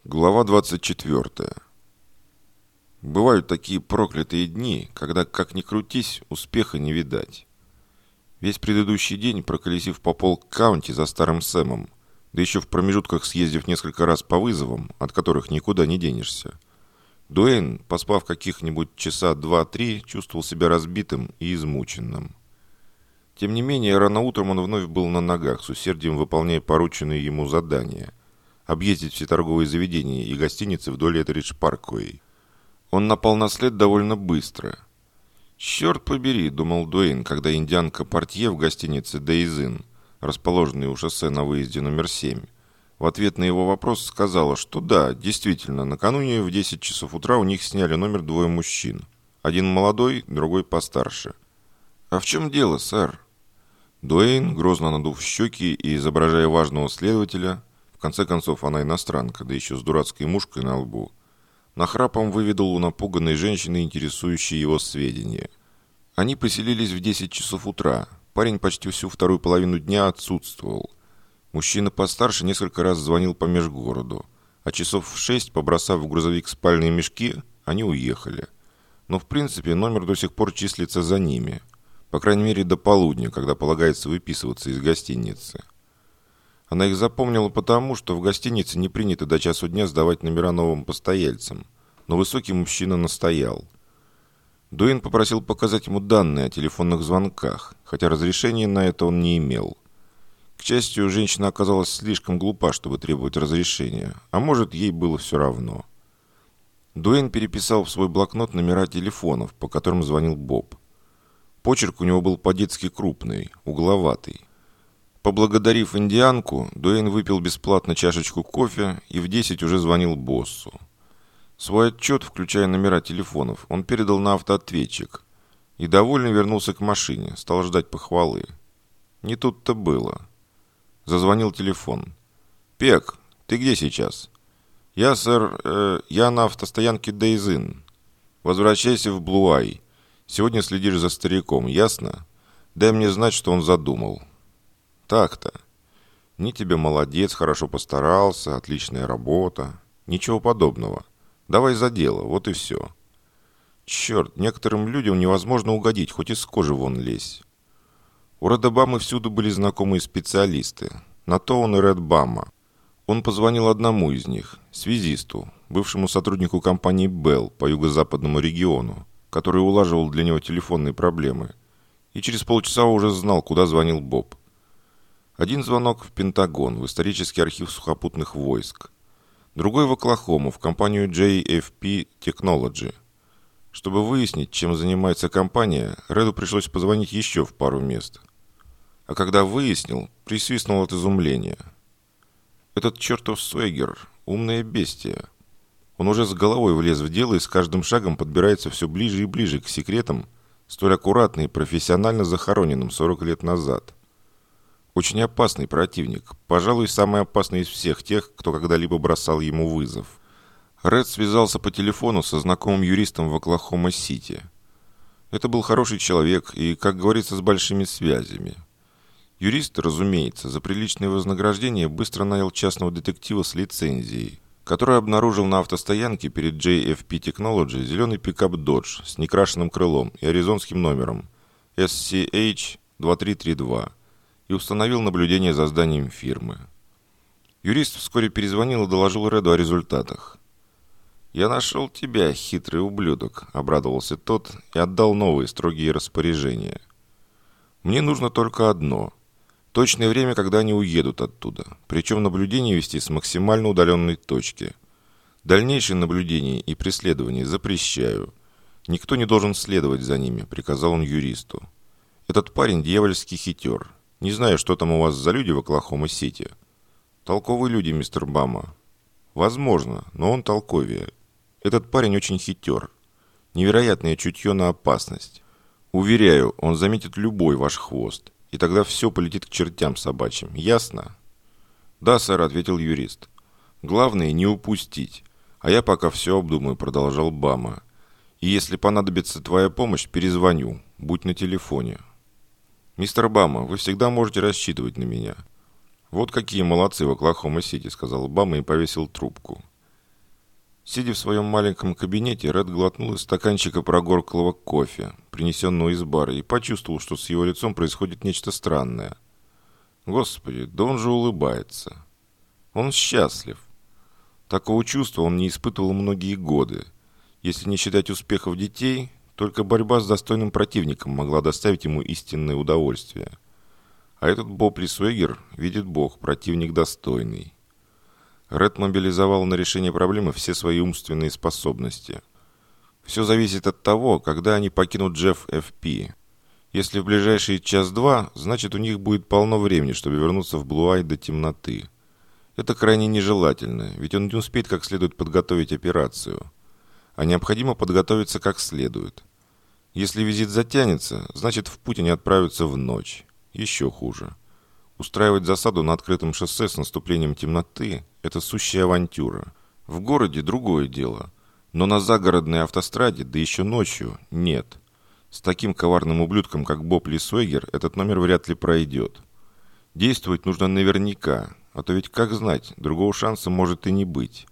Глава 24. Бывают такие проклятые дни, когда, как ни крутись, успеха не видать. Весь предыдущий день, проколесив по Полк-Каунти за старым Сэмом, да еще в промежутках съездив несколько раз по вызовам, от которых никуда не денешься, Дуэйн, поспав каких-нибудь часа 2-3, чувствовал себя разбитым и измученным. Тем не менее, рано утром он вновь был на ногах, с усердием выполняя порученные ему задания – объездить все торговые заведения и гостиницы вдоль Этеридж-Парквей. Он напал на след довольно быстро. «Черт побери», — думал Дуэйн, когда индианка-портье в гостинице «Дейз Инн», расположенной у шоссе на выезде номер 7, в ответ на его вопрос сказала, что да, действительно, накануне в 10 часов утра у них сняли номер двое мужчин. Один молодой, другой постарше. «А в чем дело, сэр?» Дуэйн, грозно надув щеки и изображая важного следователя, в конце концов, она иностранка, да еще с дурацкой мушкой на лбу, нахрапом выведал у напуганной женщины интересующие его сведения. Они поселились в 10 часов утра. Парень почти всю вторую половину дня отсутствовал. Мужчина постарше несколько раз звонил по межгороду, а часов в 6, побросав в грузовик спальные мешки, они уехали. Но в принципе номер до сих пор числится за ними. По крайней мере до полудня, когда полагается выписываться из гостиницы. Она их запомнила потому, что в гостинице не принято до часу дня сдавать номера новым постояльцам, но высокий мужчина настоял. Дуэйн попросил показать ему данные о телефонных звонках, хотя разрешения на это он не имел. К счастью, женщина оказалась слишком глупа, чтобы требовать разрешения, а может, ей было все равно. Дуэйн переписал в свой блокнот номера телефонов, по которым звонил Боб. Почерк у него был по-детски крупный, угловатый. Поблагодарив индианку, Дуэйн выпил бесплатно чашечку кофе и в 10 уже звонил боссу. Свой отчет, включая номера телефонов, он передал на автоответчик и довольно вернулся к машине, стал ждать похвалы. Не тут-то было. Зазвонил телефон. «Пек, ты где сейчас?» «Я, сэр, я на автостоянке Дейз Инн. Возвращайся в Блуай. Сегодня следишь за стариком, ясно? Дай мне знать, что он задумал». «Так-то. Ни тебе молодец, хорошо постарался, отличная работа. Ничего подобного. Давай за дело, вот и все». Черт, некоторым людям невозможно угодить, хоть из кожи вон лезь. У Реда Бамы всюду были знакомые специалисты. На то он и Ред Бама. Он позвонил одному из них, связисту, бывшему сотруднику компании Белл по юго-западному региону, который улаживал для него телефонные проблемы, и через полчаса уже знал, куда звонил Боб. Один звонок в Пентагон, в исторический архив сухопутных войск. Другой в Оклахому, в компанию JFP Technology. Чтобы выяснить, чем занимается компания, Реду пришлось позвонить еще в пару мест. А когда выяснил, присвистнул от изумления. Этот чертов Суэгер – умное бестие. Он уже с головой влез в дело и с каждым шагом подбирается все ближе и ближе к секретам, столь аккуратно и профессионально захороненным 40 лет назад. Очень опасный противник, пожалуй, самый опасный из всех тех, кто когда-либо бросал ему вызов. Ред связался по телефону со знакомым юристом в Оклахома-Сити. Это был хороший человек и, как говорится, с большими связями. Юрист, разумеется, за приличное вознаграждение быстро нанял частного детектива с лицензией, который обнаружил на автостоянке перед JFP Technology зеленый пикап Dodge с некрашенным крылом и аризонским номером SCH-2332 и установил наблюдение за зданием фирмы. Юрист вскоре перезвонил и доложил Реду о результатах. «Я нашел тебя, хитрый ублюдок», — обрадовался тот и отдал новые строгие распоряжения. «Мне нужно только одно — точное время, когда они уедут оттуда, причем наблюдение вести с максимально удаленной точки. Дальнейшее наблюдение и преследование запрещаю. Никто не должен следовать за ними», — приказал он юристу. «Этот парень дьявольский хитер. Не знаю, что там у вас за люди в Оклахома-Сити». «Толковые люди, мистер Бама». «Возможно, но он толковее. Этот парень очень хитер. Невероятное чутье на опасность. Уверяю, он заметит любой ваш хвост, и тогда все полетит к чертям собачьим. Ясно?» «Да, сэр», — ответил юрист. «Главное, не упустить. А я пока все обдумаю», — продолжал Бама. «И если понадобится твоя помощь, перезвоню. Будь на телефоне». «Мистер Бама, вы всегда можете рассчитывать на меня». «Вот какие молодцы в Оклахома-Сити», — сказал Бама и повесил трубку. Сидя в своем маленьком кабинете, Ред глотнул из стаканчика прогорклого кофе, принесенного из бара, и почувствовал, что с его лицом происходит нечто странное. Господи, да он же улыбается. Он счастлив. Такого чувства он не испытывал многие годы. Если не считать успехов детей, только борьба с достойным противником могла доставить ему истинное удовольствие. А этот Боб Лисуэгер, видит Бог, противник достойный. Ред мобилизовал на решение проблемы все свои умственные способности. Все зависит от того, когда они покинут Джефф Ф.П. Если в ближайшие час-два, значит у них будет полно времени, чтобы вернуться в Блу-Ай до темноты. Это крайне нежелательно, ведь он не успеет как следует подготовить операцию. А необходимо подготовиться как следует. Если визит затянется, значит в путь они отправятся в ночь. Еще хуже. Устраивать засаду на открытом шоссе с наступлением темноты – это сущая авантюра. В городе другое дело. Но на загородной автостраде, да еще ночью, нет. С таким коварным ублюдком, как Боб Лисуэгер, этот номер вряд ли пройдет. Действовать нужно наверняка, а то ведь как знать, другого шанса может и не быть.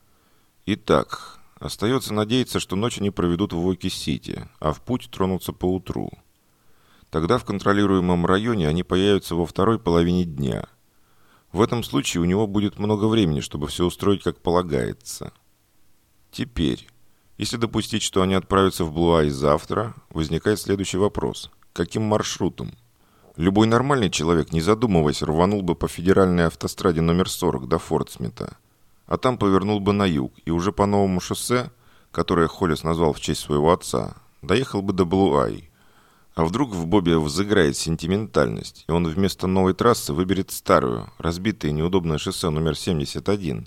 Итак, остается надеяться, что ночь они проведут в Оки-Сити, а в путь тронутся поутру. Тогда в контролируемом районе они появятся во второй половине дня. В этом случае у него будет много времени, чтобы все устроить как полагается. Теперь, если допустить, что они отправятся в Блу-Ай завтра, возникает следующий вопрос. Каким маршрутом? Любой нормальный человек, не задумываясь, рванул бы по федеральной автостраде номер 40 до Форт-Смита, а там повернул бы на юг и уже по новому шоссе, которое Холлис назвал в честь своего отца, доехал бы до Блу-Ай. А вдруг в Бобе взыграет сентиментальность, и он вместо новой трассы выберет старую, разбитое и неудобное шоссе номер 71.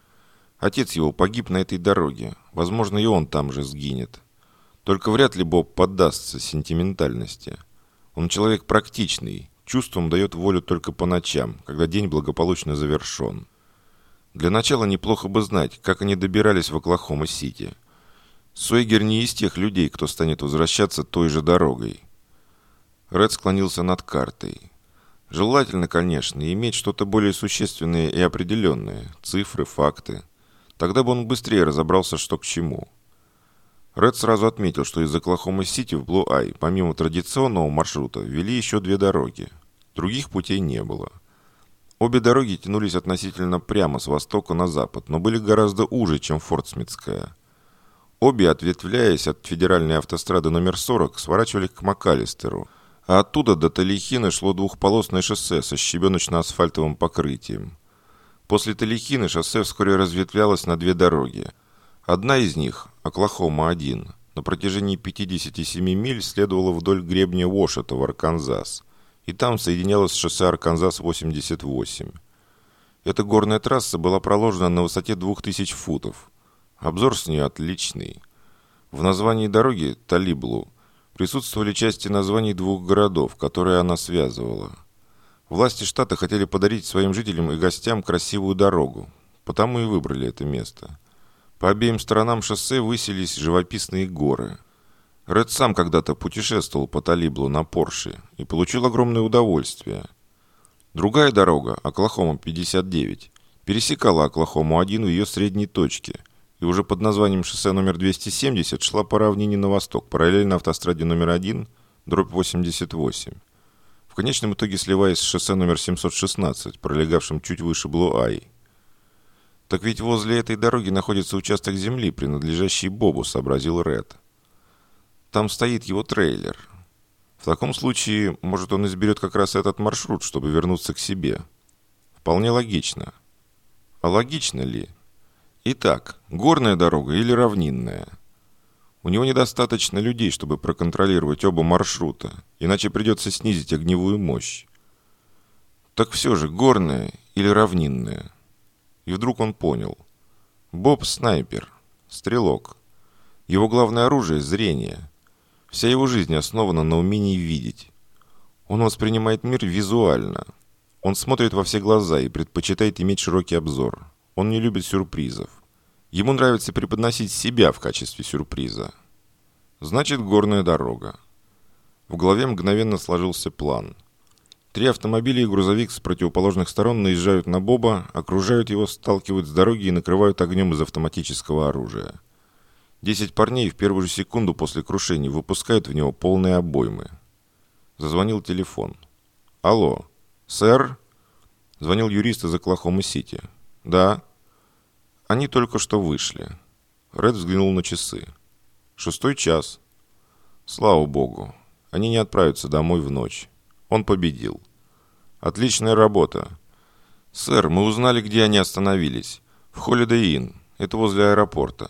Отец его погиб на этой дороге, возможно, и он там же сгинет. Только вряд ли Боб поддастся сентиментальности. Он человек практичный, чувствам дает волю только по ночам, когда день благополучно завершен. Для начала неплохо бы знать, как они добирались в Оклахома-Сити. Суэгер не из тех людей, кто станет возвращаться той же дорогой. Ред склонился над картой. Желательно, конечно, иметь что-то более существенное и определенное, цифры, факты. Тогда бы он быстрее разобрался, что к чему. Ред сразу отметил, что из Оклахома-Сити в Блу-Ай, помимо традиционного маршрута, вели еще две дороги. Других путей не было. Обе дороги тянулись относительно прямо с востока на запад, но были гораздо уже, чем Форт-Смитская. Обе, ответвляясь от федеральной автострады номер 40, сворачивали к МакАлистеру, а оттуда до Талихины шло двухполосное шоссе со щебеночно-асфальтовым покрытием. После Талихины шоссе вскоре разветвлялось на две дороги. Одна из них, Оклахома-1, на протяжении 57 миль следовала вдоль гребня Уошета в Арканзас, и там соединялась с шоссе Арканзас-88. Эта горная трасса была проложена на высоте 2000 футов. Обзор с нее отличный. В названии дороги Талиблу присутствовали части названий двух городов, которые она связывала. Власти штата хотели подарить своим жителям и гостям красивую дорогу, потому и выбрали это место. По обеим сторонам шоссе высились живописные горы. Ред сам когда-то путешествовал по Талиблу на Порше и получил огромное удовольствие. Другая дорога, Оклахома-59, пересекала Оклахому-1 в ее средней точке и уже под названием шоссе номер 270 шла по равнине на восток, параллельно автостраде номер 1, дробь 88. В конечном итоге сливаясь с шоссе номер 716, пролегавшим чуть выше Блу-Ай. «Так ведь возле этой дороги находится участок земли, принадлежащий Бобу», — сообразил Ред. «Там стоит его трейлер. В таком случае, может, он изберет как раз этот маршрут, чтобы вернуться к себе. Вполне логично. А логично ли? Итак, горная дорога или равнинная? У него недостаточно людей, чтобы проконтролировать оба маршрута, иначе придется снизить огневую мощь. Так все же, горная или равнинная?» И вдруг он понял. Боб – снайпер, стрелок. Его главное оружие – зрение. Вся его жизнь основана на умении видеть. Он воспринимает мир визуально. Он смотрит во все глаза и предпочитает иметь широкий обзор. Он не любит сюрпризов. Ему нравится преподносить себя в качестве сюрприза. Значит, горная дорога. В голове мгновенно сложился план. 3 автомобиля и грузовик с противоположных сторон наезжают на Боба, окружают его, сталкивают с дороги и накрывают огнем из автоматического оружия. 10 парней в первую же секунду после крушения выпускают в него полные обоймы. Зазвонил телефон. «Алло, сэр?» Звонил юрист из Оклахомы-Сити. «Да». «Они только что вышли». Ред взглянул на часы. 6 час. Слава богу. Они не отправятся домой в ночь. Он победил. Отличная работа. Сэр, мы узнали, где они остановились. В Holiday Inn. Это возле аэропорта.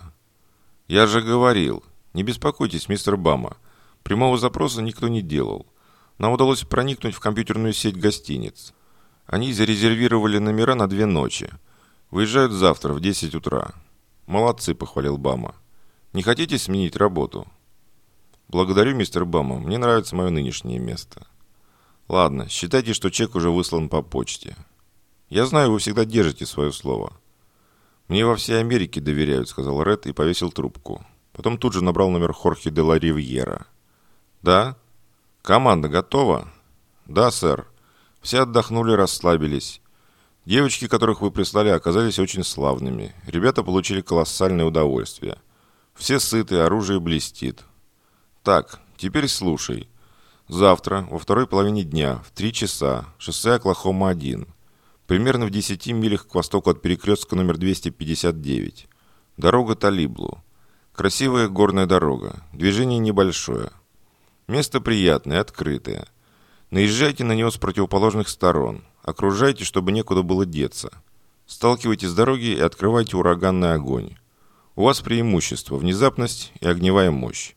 Я же говорил. Не беспокойтесь, мистер Бама. Прямого запроса никто не делал. Нам удалось проникнуть в компьютерную сеть гостиниц. Они зарезервировали номера на 2 ночи. Выезжают завтра в 10 утра. Молодцы, похвалил Бама. Не хотите сменить работу? Благодарю, мистер Бама. Мне нравится мое нынешнее место. Ладно, считайте, что чек уже выслан по почте. Я знаю, вы всегда держите свое слово. Мне во всей Америке доверяют, сказал Ред и повесил трубку. Потом тут же набрал номер Хорхе де ла Ривьера. Да? Команда готова? Да, сэр. Все отдохнули, расслабились. Девочки, которых вы прислали, оказались очень славными. Ребята получили колоссальное удовольствие. Все сыты, оружие блестит. Так, теперь слушай. Завтра, во второй половине дня, в 3 часа, шоссе Оклахома-1. Примерно в 10 милях к востоку от перекрестка номер 259. Дорога Талиблу. Красивая горная дорога. Движение небольшое. Место приятное, открытое. Наезжайте на него с противоположных сторон. Окружайте, чтобы некуда было деться. Сталкивайтесь с дороги и открывайте ураганный огонь. У вас преимущество, внезапность и огневая мощь.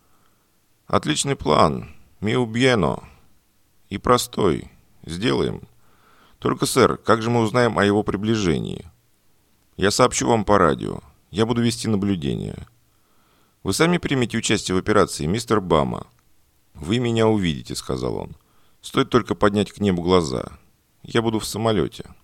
Отличный план. Миу бьено. И простой. Сделаем. Только, сэр, как же мы узнаем о его приближении? Я сообщу вам по радио. Я буду вести наблюдение. Вы сами примете участие в операции, мистер Бама. Вы меня увидите, сказал он. Стоит только поднять к небу глаза. Я буду в самолете.